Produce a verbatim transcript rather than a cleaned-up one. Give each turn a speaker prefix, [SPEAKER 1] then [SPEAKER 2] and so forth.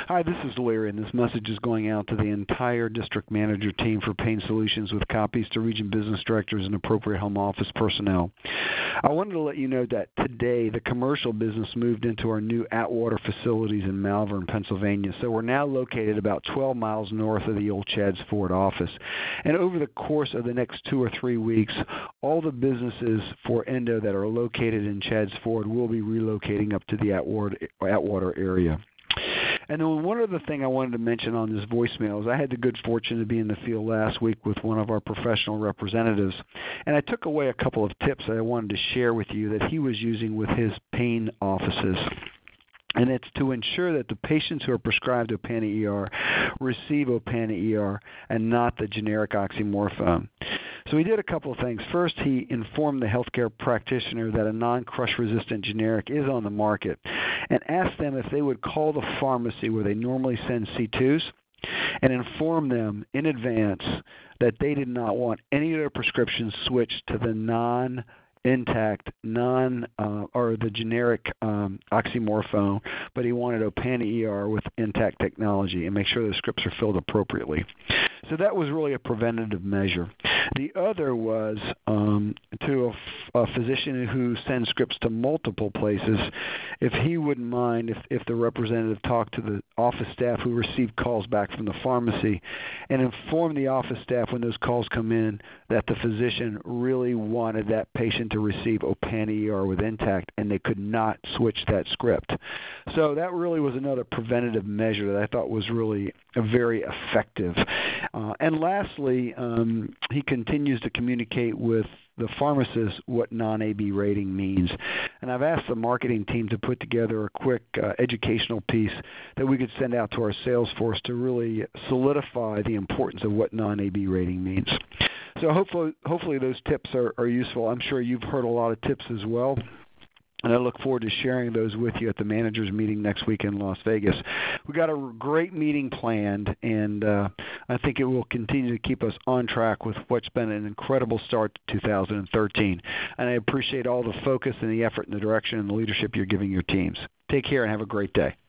[SPEAKER 1] Hi, this is Larry, and this message is going out to the entire district manager team for Pain Solutions with copies to region business directors and appropriate home office personnel. I wanted to let you know that today the commercial business moved into our new Atwater facilities in Malvern, Pennsylvania. So we're now located about twelve miles north of the old Chadds Ford office. And over the course of the next two or three weeks, all the businesses for Endo that are located in Chadds Ford will be relocating up to the Atwater, Atwater area. And then one other thing I wanted to mention on this voicemail is I had the good fortune to be in the field last week with one of our professional representatives, and I took away a couple of tips that I wanted to share with you that he was using with his pain offices. And it's to ensure that the patients who are prescribed Opana E R receive Opana E R and not the generic oxymorphone. So he did a couple of things. First, he informed the healthcare practitioner that a non-crush-resistant generic is on the market and asked them if they would call the pharmacy where they normally send C twos and inform them in advance that they did not want any of their prescriptions switched to the non intact, non uh, or the generic um, oxymorphone, but he wanted Opana E R with intact technology and make sure the scripts are filled appropriately. So that was really a preventative measure. The other was um, to a, f- a physician who sends scripts to multiple places, if he wouldn't mind if, if the representative talked to the office staff who received calls back from the pharmacy and inform the office staff when those calls come in that the physician really wanted that patient to receive Opana E R with intact and they could not switch that script. So that really was another preventative measure that I thought was really very effective. Uh, and lastly, um, he continues to communicate with the pharmacist what non-A B rating means. And I've asked the marketing team to put together a quick uh, educational piece that we could send out to our sales force to really solidify the importance of what non-A B rating means. So hopefully, hopefully those tips are, are useful. I'm sure you've heard a lot of tips as well. And I look forward to sharing those with you at the managers meeting next week in Las Vegas. We've got a great meeting planned, and uh, I think it will continue to keep us on track with what's been an incredible start to two thousand thirteen. And I appreciate all the focus and the effort and the direction and the leadership you're giving your teams. Take care and have a great day.